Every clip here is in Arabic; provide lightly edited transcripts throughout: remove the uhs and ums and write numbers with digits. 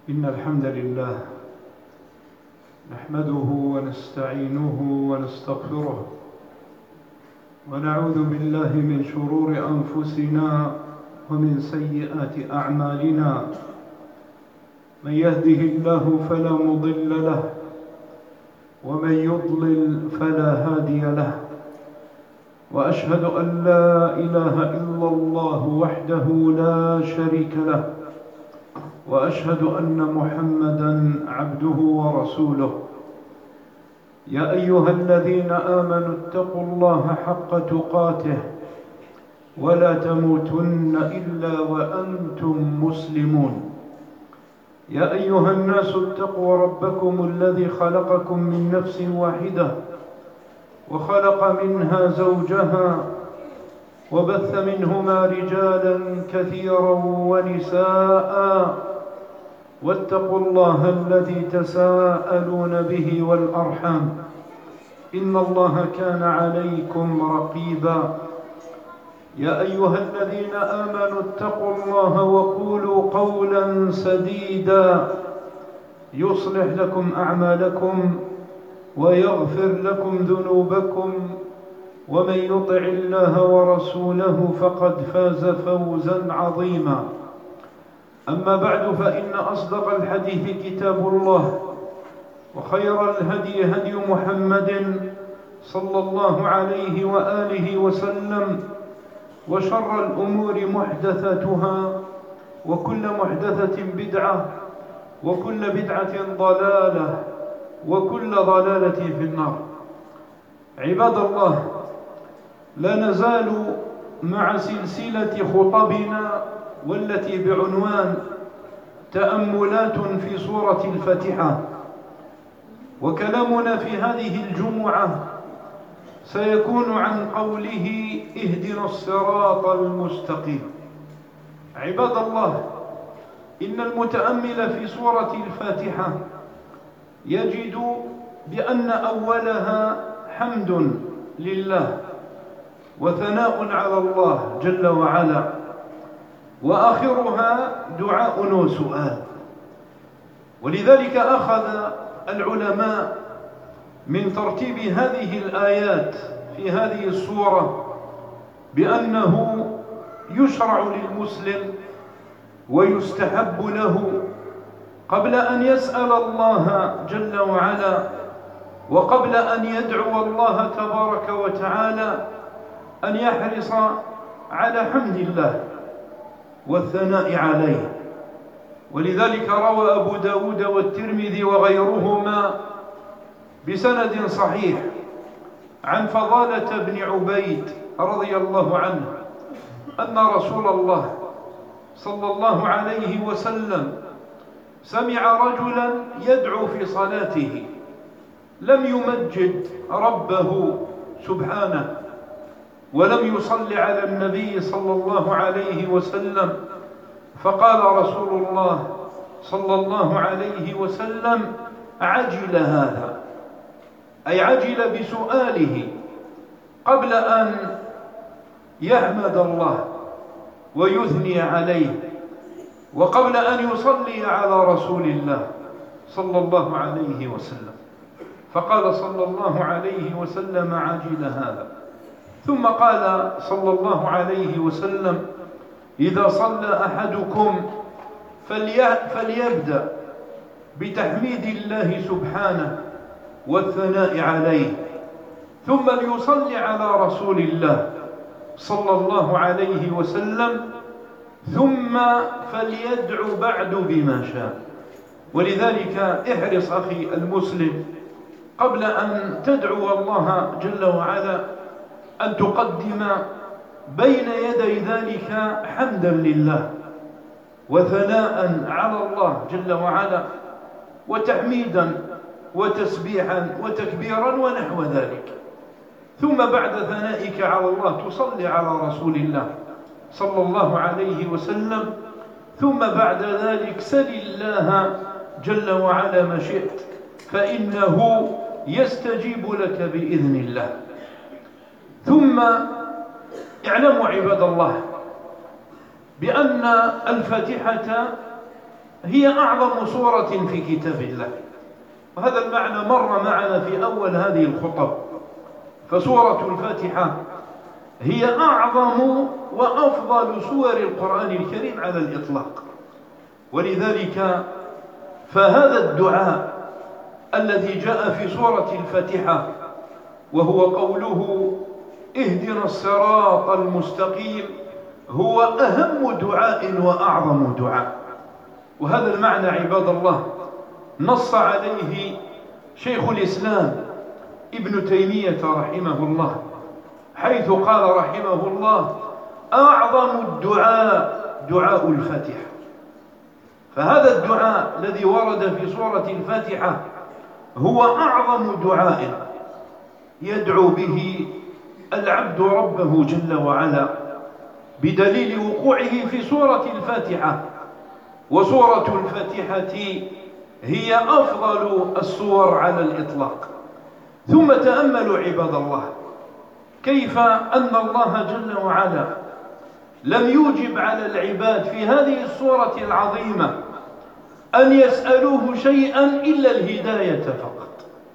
إن الحمد لله نحمده ونستعينه ونستغفره ونعوذ بالله من شرور أنفسنا ومن سيئات أعمالنا. من يهده الله فلا مضل له ومن يضلل فلا هادي له، وأشهد أن لا إله إلا الله وحده لا شريك له، وأشهد أن محمدًا عبده ورسوله. يا أيها الذين آمنوا اتقوا الله حق تقاته ولا تموتن إلا وأنتم مسلمون. يا أيها الناس اتقوا ربكم الذي خلقكم من نفس واحدة وخلق منها زوجها وبث منهما رجالا كثيرا ونساء، واتقوا الله الذي تساءلون به والأرحام إن الله كان عليكم رقيبا. يا أيها الذين آمنوا اتقوا الله وقولوا قولا سديدا يصلح لكم أعمالكم ويغفر لكم ذنوبكم، ومن يطع الله ورسوله فقد فاز فوزا عظيما. أما بعد، فإن أصدق الحديث كتاب الله، وخير الهدي هدي محمد صلى الله عليه وآله وسلم، وشر الأمور محدثاتها، وكل محدثة بدعة، وكل بدعة ضلالة، وكل ضلالة في النار. عباد الله، لا نزال مع سلسلة خطبنا والتي بعنوان تأملات في سورة الفاتحة، وكلامنا في هذه الجمعة سيكون عن قوله اهدنا الصراط المستقيم. عباد الله، إن المتأمل في سورة الفاتحة يجد بأن أولها حمد لله وثناء على الله جل وعلا، وآخرها دعاء وسؤال. ولذلك أخذ العلماء من ترتيب هذه الآيات في هذه السورة بأنه يشرع للمسلم ويستحب له قبل أن يسأل الله جل وعلا وقبل أن يدعو الله تبارك وتعالى أن يحرص على حمد الله والثناء عليه. ولذلك روى أبو داود والترمذي وغيرهما بسند صحيح عن فضالة بن عبيد رضي الله عنه أن رسول الله صلى الله عليه وسلم سمع رجلا يدعو في صلاته لم يمجد ربه سبحانه ولم يصل على النبي صلى الله عليه وسلم، فقال رسول الله صلى الله عليه وسلم: عجل هذا، أي عجل بسؤاله قبل أن يحمد الله ويثني عليه، وقبل أن يصلي على رسول الله صلى الله عليه وسلم. فقال صلى الله عليه وسلم: عجل هذا. ثم قال صلى الله عليه وسلم: إذا صلى أحدكم فليبدأ بتحميد الله سبحانه والثناء عليه، ثم ليصلي على رسول الله صلى الله عليه وسلم، ثم فليدعو بعد بما شاء. ولذلك احرص أخي المسلم قبل أن تدعو الله جل وعلا أن تقدم بين يدي ذلك حمدا لله وثناء على الله جل وعلا وتحميدا وتسبيحا وتكبيرا ونحو ذلك. ثم بعد ثنائك على الله تصلي على رسول الله صلى الله عليه وسلم، ثم بعد ذلك سل الله جل وعلا ما شئت، فإنه يستجيب لك بإذن الله. ثم اعلموا عباد الله بأن الفاتحة هي أعظم سورة في كتاب الله، وهذا المعنى مر معنا في أول هذه الخطب. فسورة الفاتحة هي أعظم وأفضل سور القرآن الكريم على الإطلاق، ولذلك فهذا الدعاء الذي جاء في سورة الفاتحة وهو قوله اهدنا الصراط المستقيم هو أهم دعاء وأعظم دعاء. وهذا المعنى عباد الله نص عليه شيخ الإسلام ابن تيمية رحمه الله، حيث قال رحمه الله أعظم الدعاء دعاء الفاتحة. فهذا الدعاء الذي ورد في سورة الفاتحة هو أعظم دعاء يدعو به العبد ربه جل وعلا، بدليل وقوعه في سورة الفاتحة. وسورة الفاتحة هي أفضل السور على الإطلاق. ثم تأملوا عباد الله كيف أن الله جل وعلا لم يوجب على العباد في هذه السورة العظيمة أن يسألوه شيئا إلا الهداية فقط.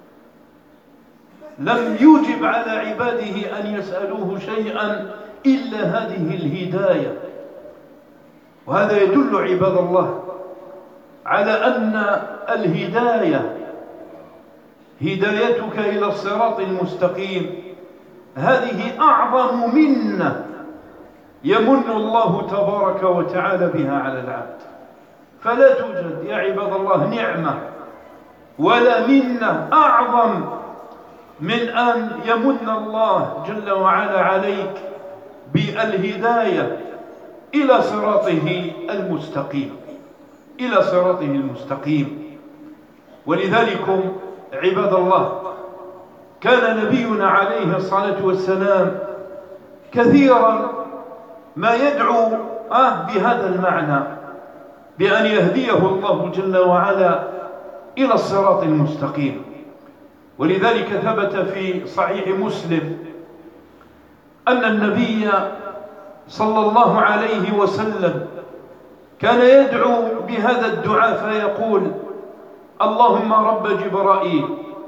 لم يوجب على عباده أن يسألوه شيئا إلا هذه الهداية. وهذا يدل عباد الله على أن الهداية، هدايتك إلى الصراط المستقيم، هذه أعظم منة يمن الله تبارك وتعالى بها على العبد. فلا توجد يا عباد الله نعمة ولا منة أعظم من أن يمن الله جل وعلا عليك بالهداية إلى صراطه المستقيم، إلى صراطه المستقيم. ولذلك عباد الله كان نبينا عليه الصلاة والسلام كثيرا ما يدعو بهذا المعنى، بأن يهديه الله جل وعلا إلى الصراط المستقيم. ولذلك ثبت في صحيح مسلم أن النبي صلى الله عليه وسلم كان يدعو بهذا الدعاء فيقول اللهم رب جبرائيل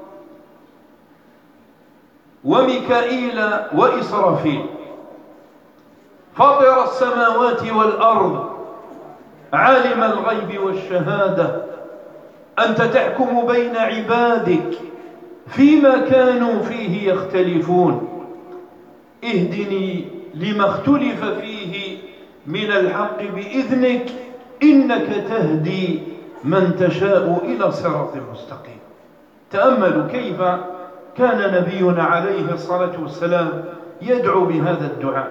وميكائيل وإسرافيل فاطر السماوات والأرض عالم الغيب والشهادة أنت تحكم بين عبادك فيما كانوا فيه يختلفون اهدني لما اختلف فيه من الحق بإذنك إنك تهدي من تشاء إلى صراط مستقيم. تأملوا كيف كان نبينا عليه الصلاة والسلام يدعو بهذا الدعاء،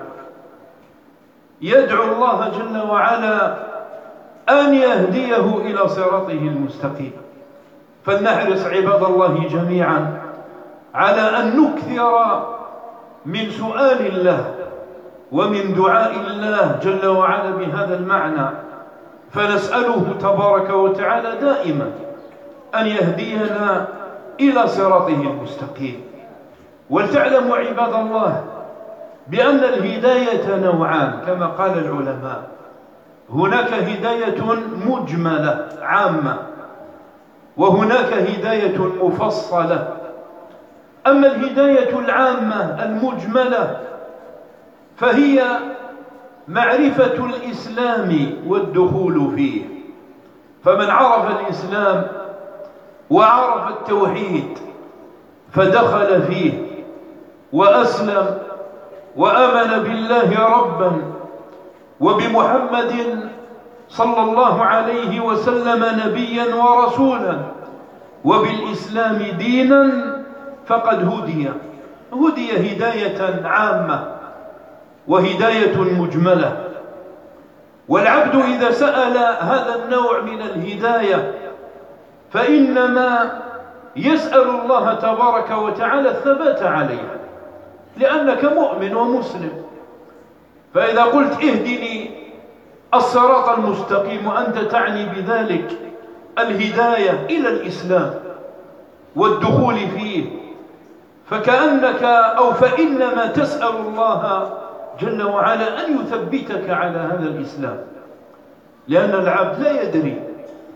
يدعو الله جل وعلا أن يهديه إلى صراطه المستقيم. فلنحرص عباد الله جميعا على أن نكثر من سؤال الله ومن دعاء الله جل وعلا بهذا المعنى، فنسأله تبارك وتعالى دائما أن يهدينا إلى صراطه المستقيم. ولتعلموا عباد الله بأن الهداية نوعان كما قال العلماء، هناك هداية مجملة عامة، وهناك هداية مفصلة. أما الهداية العامة المجملة فهي معرفة الإسلام والدخول فيه. فمن عرف الإسلام وعرف التوحيد فدخل فيه وأسلم وآمن بالله ربا وبمحمد صلى الله عليه وسلم نبيا ورسولا وبالإسلام دينا فقد هدي هداية عامة وهداية مجملة. والعبد إذا سأل هذا النوع من الهداية فإنما يسأل الله تبارك وتعالى الثبات عليها، لأنك مؤمن ومسلم. فإذا قلت اهدني الصراط المستقيم وأنت تعني بذلك الهداية إلى الإسلام والدخول فيه، فكأنك أو فإنما تسأل الله جل وعلا أن يثبتك على هذا الإسلام، لأن العبد لا يدري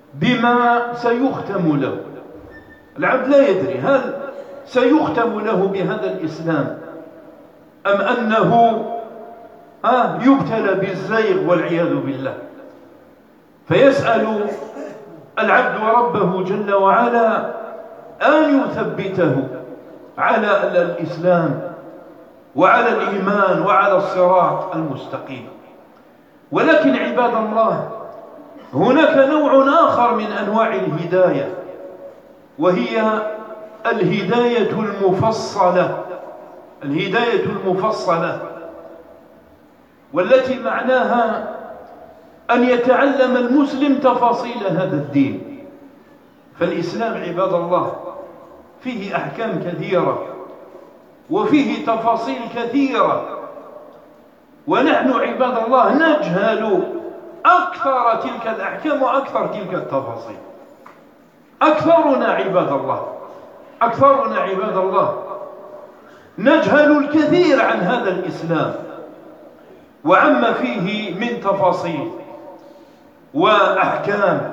بما سيختم له. العبد لا يدري هل سيختم له بهذا الإسلام أم أنه يبتلى بالزيغ والعياذ بالله. فيسأل العبد ربه جل وعلا أن يثبته على الإسلام وعلى الإيمان وعلى الصراط المستقيم. ولكن عباد الله، هناك نوع آخر من أنواع الهداية، وهي الهداية المفصلة. الهداية المفصلة، والتي معناها أن يتعلم المسلم تفاصيل هذا الدين. فالإسلام عباد الله فيه أحكام كثيرة وفيه تفاصيل كثيرة، ونحن عباد الله نجهل أكثر تلك الأحكام وأكثر تلك التفاصيل. أكثرنا عباد الله نجهل الكثير عن هذا الإسلام وعما فيه من تفاصيل وأحكام.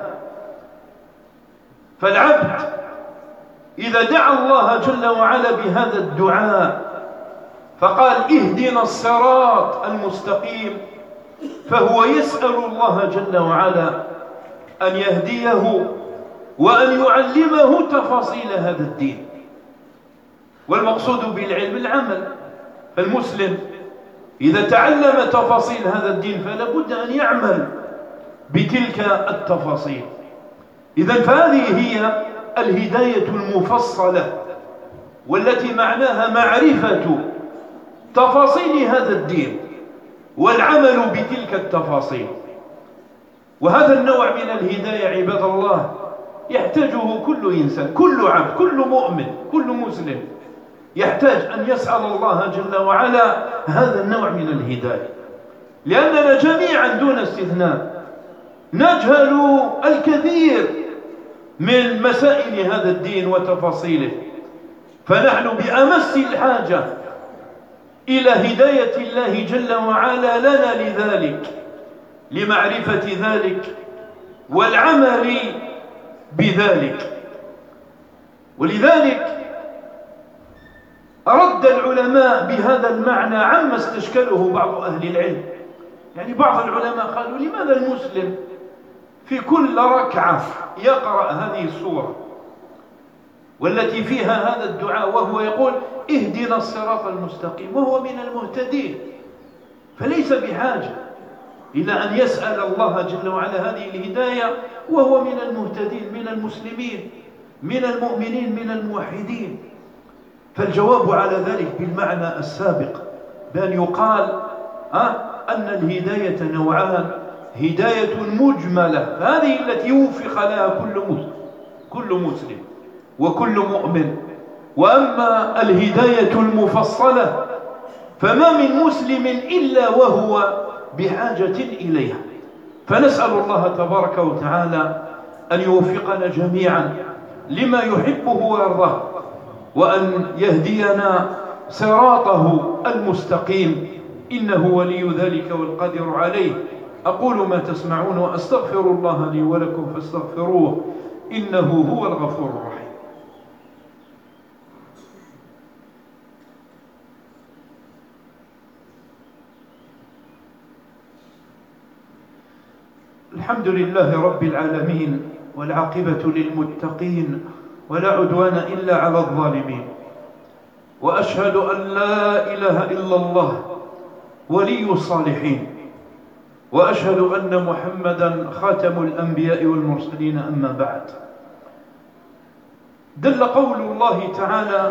فالعبد إذا دعا الله جل وعلا بهذا الدعاء فقال اهدنا الصراط المستقيم، فهو يسأل الله جل وعلا أن يهديه وأن يعلمه تفاصيل هذا الدين. والمقصود بالعلم العمل. فالمسلم إذا تعلم تفاصيل هذا الدين فلا بد أن يعمل بتلك التفاصيل. إذن فهذه هي الهداية المفصلة، والتي معناها معرفة تفاصيل هذا الدين والعمل بتلك التفاصيل. وهذا النوع من الهداية عباد الله يحتاجه كل إنسان، كل عبد، كل مؤمن، كل مسلم يحتاج أن يسأل الله جل وعلا هذا النوع من الهداية، لأننا جميعا دون استثناء نجهل الكثير من مسائل هذا الدين وتفاصيله. فنحن بأمس الحاجة إلى هداية الله جل وعلا لنا لذلك، لمعرفة ذلك والعمل بذلك. ولذلك رد العلماء بهذا المعنى عما استشكله بعض أهل العلم. يعني بعض العلماء قالوا لماذا المسلم في كل ركعة يقرأ هذه السورة والتي فيها هذا الدعاء وهو يقول اهدنا الصراط المستقيم وهو من المهتدين، فليس بحاجة إلى أن يسأل الله جل وعلا هذه الهداية وهو من المهتدين، من المسلمين، من المؤمنين، من الموحدين. فالجواب على ذلك بالمعنى السابق، بأن يقال أن الهداية نوعان: هداية مجملة، هذه التي يوفق لها كل مسلم وكل مؤمن. وأما الهداية المفصلة فما من مسلم إلا وهو بحاجة إليها. فنسأل الله تبارك وتعالى أن يوفقنا جميعا لما يحبه ويرضاه، وأن يهدينا صراطه المستقيم، إنه ولي ذلك والقادر عليه. أقول ما تسمعون وأستغفر الله لي ولكم فاستغفروه إنه هو الغفور الرحيم. الحمد لله رب العالمين، والعاقبة للمتقين، ولا عدوان إلا على الظالمين. وأشهد أن لا إله إلا الله ولي الصالحين، وأشهد أن محمدا خاتم الأنبياء والمرسلين. أما بعد، دل قول الله تعالى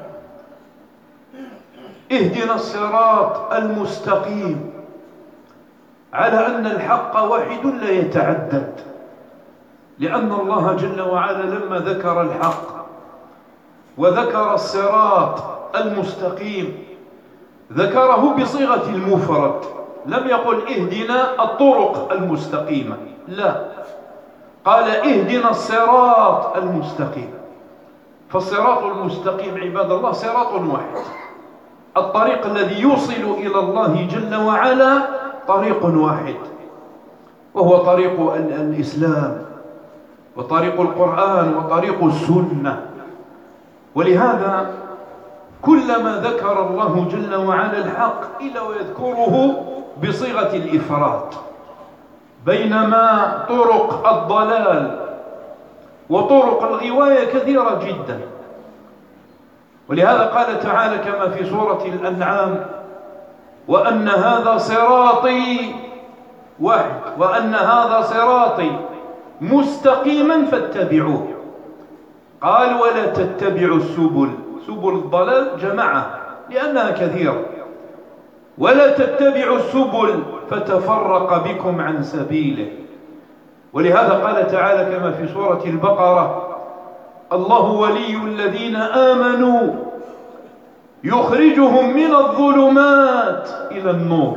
اهدنا الصراط المستقيم على أن الحق واحد لا يتعدد، لأن الله جل وعلا لما ذكر الحق وذكر الصراط المستقيم ذكره بصيغة المفرد، لم يقل اهدنا الطرق المستقيمة، لا، قال اهدنا الصراط المستقيم. فالصراط المستقيم عباد الله صراط واحد، الطريق الذي يوصل إلى الله جل وعلا طريق واحد، وهو طريق الإسلام، وطريق القرآن وطريق السنة. ولهذا كلما ذكر الله جل وعلا الحق إلا ويذكره بصيغة الإفراد، بينما طرق الضلال وطرق الغواية كثيرة جدا. ولهذا قال تعالى كما في سورة الأنعام: وأن هذا صراطي واحد، وأن هذا صراطي مستقيما فاتبعوه. قال: ولا تتبعوا السبل، سبل الضلال جمعها لأنها كثيرة، ولا تتبعوا السبل فتفرق بكم عن سبيله. ولهذا قال تعالى كما في سورة البقرة: الله ولي الذين آمنوا يخرجهم من الظلمات إلى النور.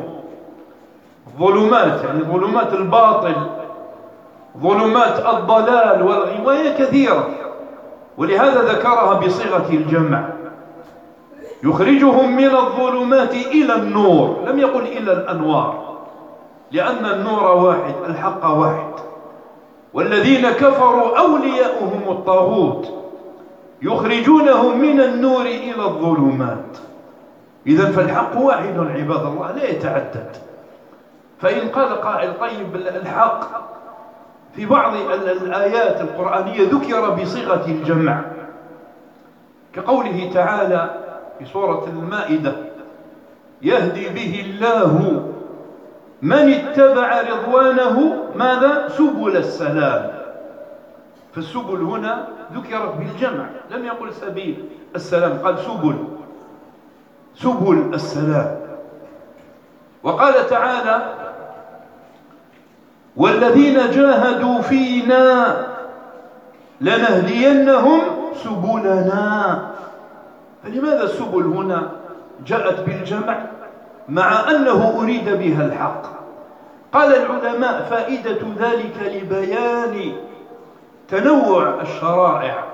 ظلمات يعني ظلمات الباطل، ظلمات الضلال والغواية كثيرة، ولهذا ذكرها بصيغة الجمع: يخرجهم من الظلمات إلى النور، لم يقل إلى الأنوار، لأن النور واحد، الحق واحد. والذين كفروا أولياؤهم الطاغوت يخرجونهم من النور إلى الظلمات. إذن فالحق واحد عباد الله، لا يتعدد. فإن قال قائل: طيب الحق في بعض الآيات القرآنية ذكر بصيغة الجمع، كقوله تعالى في سورة المائدة: يهدي به الله من اتبع رضوانه ماذا؟ سبل السلام. فالسبل هنا ذكرت بالجمع، لم يقل سبيل السلام، قال سبل السلام. وقال تعالى: والذين جاهدوا فينا لنهدينهم سبلنا. فلماذا السبل هنا جاءت بالجمع مع أنه أريد بها الحق؟ قال العلماء: فائدة ذلك لبيان تنوع الشرائع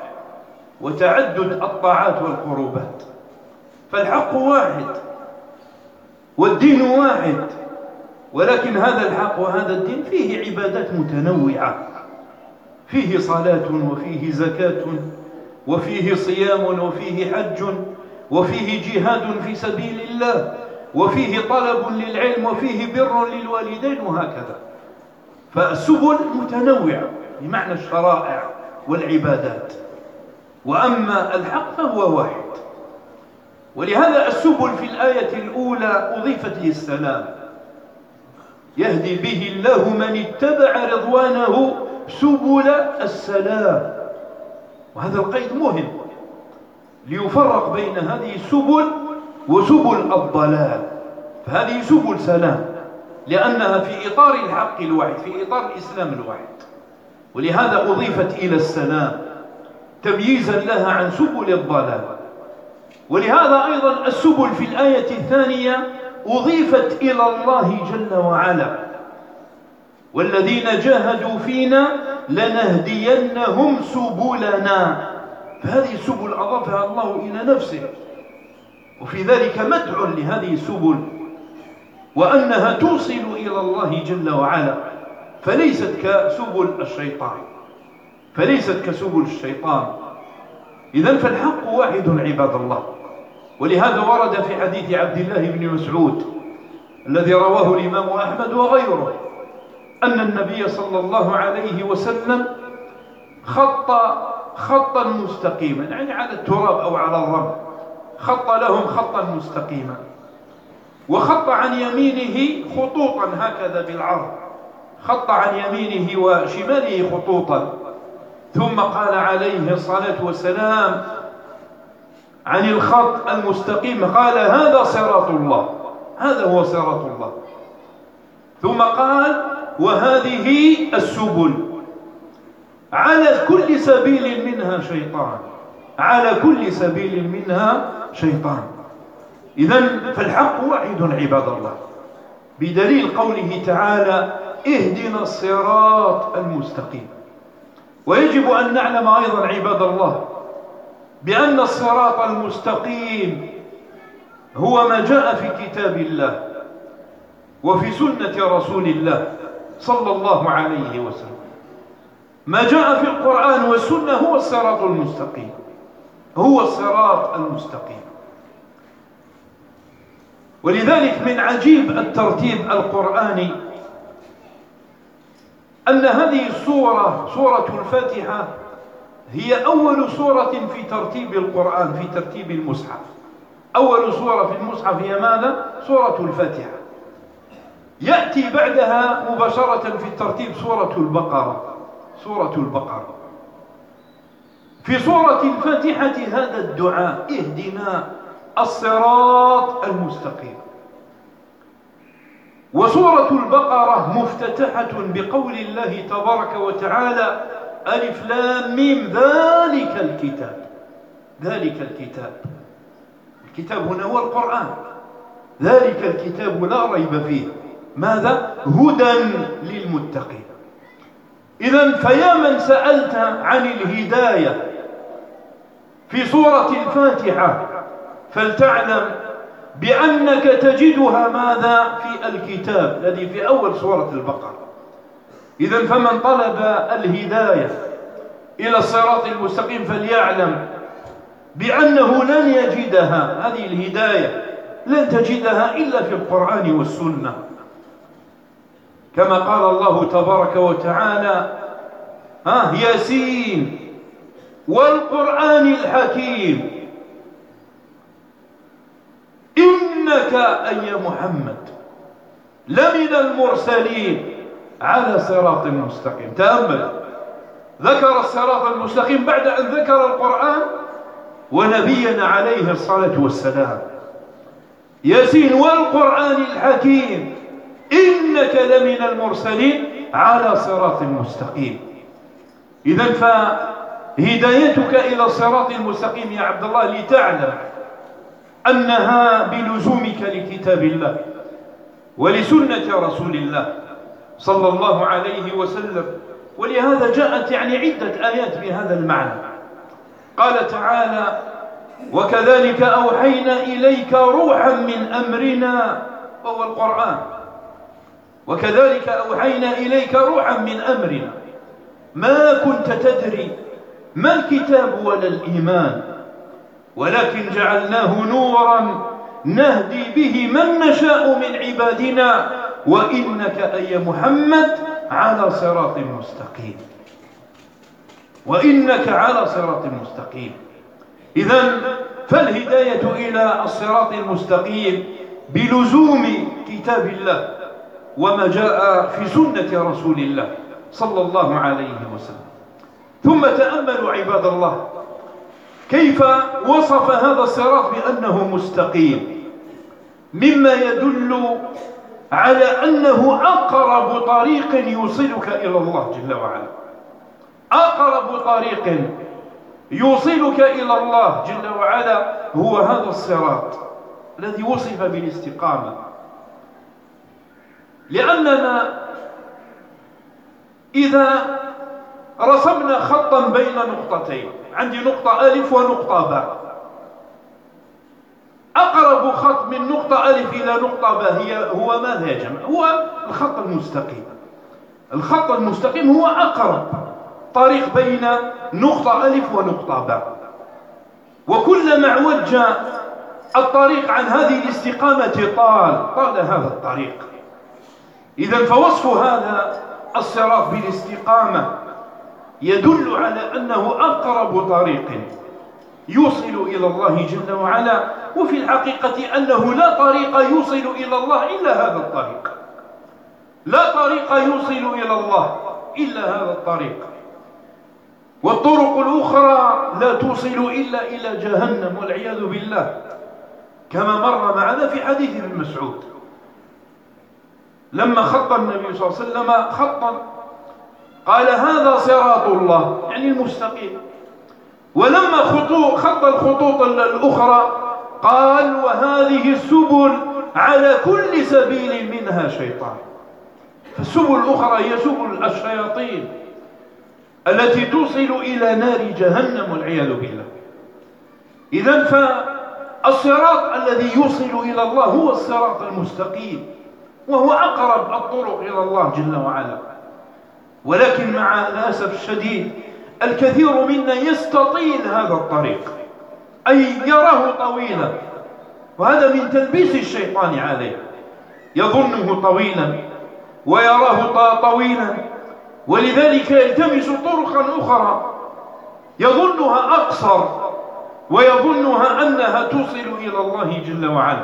وتعدد الطاعات والقربات. فالحق واحد والدين واحد، ولكن هذا الحق وهذا الدين فيه عبادات متنوعة، فيه صلاة وفيه زكاة وفيه صيام وفيه حج وفيه جهاد في سبيل الله وفيه طلب للعلم وفيه بر للوالدين وهكذا. فالسبل متنوعة بمعنى الشرائع والعبادات، وأما الحق فهو واحد. ولهذا السبل في الآية الأولى أضيفت للسلام: يهدي به الله من اتبع رضوانه سبل السلام. وهذا القيد مهم ليفرق بين هذه السبل وسبل الضلال. فهذه سبل سلام لأنها في إطار الحق الواحد، في إطار الإسلام الواحد، ولهذا أضيفت إلى السلام تمييزا لها عن سبل الضلال. ولهذا أيضا السبل في الآية الثانية أضيفت إلى الله جل وعلا: والذين جاهدوا فينا لنهدينهم سبلنا. فهذه السبل أضافها الله إلى نفسه، وفي ذلك مدح لهذه السبل وأنها توصل إلى الله جل وعلا، فليست كسبل الشيطان، فليست كسبل الشيطان. إذن فالحق واحد عباد الله. ولهذا ورد في حديث عبد الله بن مسعود الذي رواه الإمام أحمد وغيره أن النبي صلى الله عليه وسلم خطا مستقيما، يعني على التراب أو على الرمل، خط لهم خطا مستقيما، وخط عن يمينه خطوطا هكذا بالعرض، خط عن يمينه وشماله خطوطا، ثم قال عليه الصلاة والسلام عن الخط المستقيم، قال: هذا صراط الله، هذا هو صراط الله. ثم قال: وهذه السبل، على كل سبيل منها شيطان، على كل سبيل منها شيطان. إذن فالحق واحد عباد الله، بدليل قوله تعالى: اهدنا الصراط المستقيم. ويجب أن نعلم أيضا عباد الله بأن الصراط المستقيم هو ما جاء في كتاب الله وفي سنة رسول الله صلى الله عليه وسلم. ما جاء في القرآن والسنة هو الصراط المستقيم، هو الصراط المستقيم. ولذلك من عجيب الترتيب القرآني أن هذه السورة، سورة الفاتحة، هي أول سورة في ترتيب القرآن، في ترتيب المصحف. أول سورة في المصحف هي ماذا؟ سورة الفاتحة. يأتي بعدها مباشرة في الترتيب سورة البقرة، سورة البقرة. في سورة الفاتحة هذا الدعاء: اهدنا الصراط المستقيم. وسورة البقرة مفتتحة بقول الله تبارك وتعالى: ألف لام ميم ذلك الكتاب. ذلك الكتاب، الكتاب هنا هو القرآن. ذلك الكتاب لا ريب فيه، ماذا؟ هدى للمتقين. إذن فيا من سألت عن الهداية في سورة الفاتحة فلتعلم بأنك تجدها ماذا؟ في الكتاب الذي في أول سورة البقرة. إذن فمن طلب الهداية إلى الصراط المستقيم فليعلم بأنه لن يجدها، هذه الهداية لن تجدها إلا في القرآن والسنة، كما قال الله تبارك وتعالى: ياسين والقرآن الحكيم إنك أي محمد لمن المرسلين على صراط مستقيم. تأمل، ذكر الصراط المستقيم بعد أن ذكر القرآن ونبينا عليه الصلاة والسلام. ياسين والقرآن الحكيم إنك لمن المرسلين على صراط مستقيم. إذن فهدايتك إلى الصراط المستقيم يا عبد الله لتعلم أنها بلزومك لكتاب الله ولسنة رسول الله صلى الله عليه وسلم. ولهذا جاءت عدة آيات بهذا المعنى. قال تعالى: وكذلك أوحينا إليك روحا من أمرنا، وهو القرآن. وكذلك أوحينا إليك روحا من أمرنا ما كنت تدري ما الكتاب ولا الإيمان ولكن جعلناه نورا نهدي به من نشاء من عبادنا وإنك أي محمد على صراط مستقيم. وإنك على صراط مستقيم. إذن فالهداية إلى الصراط المستقيم بلزوم كتاب الله وما جاء في سنة رسول الله صلى الله عليه وسلم. ثم تأملوا عباد الله كيف وصف هذا الصراط بأنه مستقيم، مما يدل على أنه أقرب طريق يوصلك إلى الله جل وعلا. أقرب طريق يوصلك إلى الله جل وعلا هو هذا الصراط الذي وصف بالاستقامة. لأننا إذا رسمنا خطا بين نقطتين، عندي نقطة ألف ونقطة باء، أقرب خط من نقطة ألف إلى نقطة باء هو ماذا يا جماعة؟ هو الخط المستقيم. الخط المستقيم هو أقرب طريق بين نقطة ألف ونقطة باء. وكلما اعوج الطريق عن هذه الاستقامة طال هذا الطريق. إذن فوصف هذا الصراط بالاستقامة يدل على أنه أقرب طريق يوصل إلى الله جل وعلا، وفي الحقيقة أنه لا طريق يوصل إلى الله إلا هذا الطريق. لا طريق يوصل إلى الله إلا هذا الطريق، والطرق الأخرى لا توصل إلا إلى جهنم والعياذ بالله، كما مر معنا في حديث ابن مسعود لما خط النبي صلى الله عليه وسلم خطا قال: هذا صراط الله، يعني المستقيم. ولما خط الخطوط الأخرى قال: وهذه السبل على كل سبيل منها شيطان. فالسبل الأخرى هي سبل الشياطين التي توصل إلى نار جهنم والعياذ بالله. إذن فالصراط الذي يوصل إلى الله هو الصراط المستقيم، وهو أقرب الطرق إلى الله جل وعلا. ولكن مع الأسف الشديد الكثير منا يستطيل هذا الطريق، أي يراه طويلا، وهذا من تلبيس الشيطان عليه، يظنه طويلا ويراه طويلا، ولذلك يلتمس طرقا أخرى يظنها أقصر ويظنها أنها توصل إلى الله جل وعلا،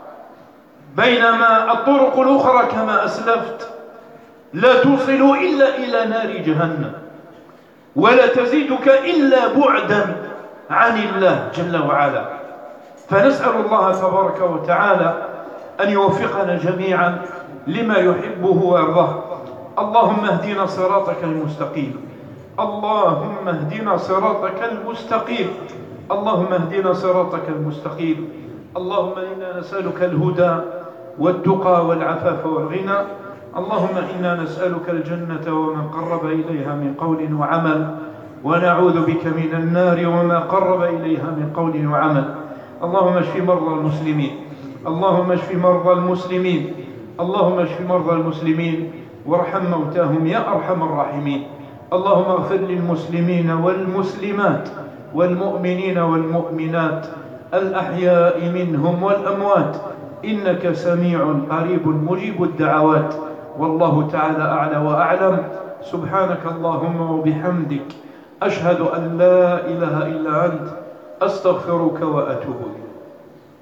بينما الطرق الأخرى كما أسلفت لا توصل إلا إلى نار جهنم، ولا تزيدك إلا بعدا عن الله جل وعلا. فنسأل الله تبارك وتعالى أن يوفقنا جميعا لما يحبه ويرضاه. اللهم اهدنا صراطك المستقيم، اللهم اهدنا صراطك المستقيم، اللهم اهدنا صراطك المستقيم. اللهم إنا نسألك الهدى والتقى والعفاف والغنى. اللهم إنا نسألك الجنة وما قرب إليها من قول وعمل، ونعوذ بك من النار وما قرب إليها من قول وعمل. اللهم اشف مرضى المسلمين، اللهم اشف مرضى المسلمين، اللهم اشف مرضى المسلمين وارحم موتاهم يا أرحم الراحمين. اللهم اغفر للمسلمين والمسلمات والمؤمنين والمؤمنات الأحياء منهم والأموات، إنك سميع قريب مجيب الدعوات. والله تعالى أعلى وأعلم. سبحانك اللهم وبحمدك، أشهد أن لا إله إلا أنت، أستغفرك وأتوب إليك.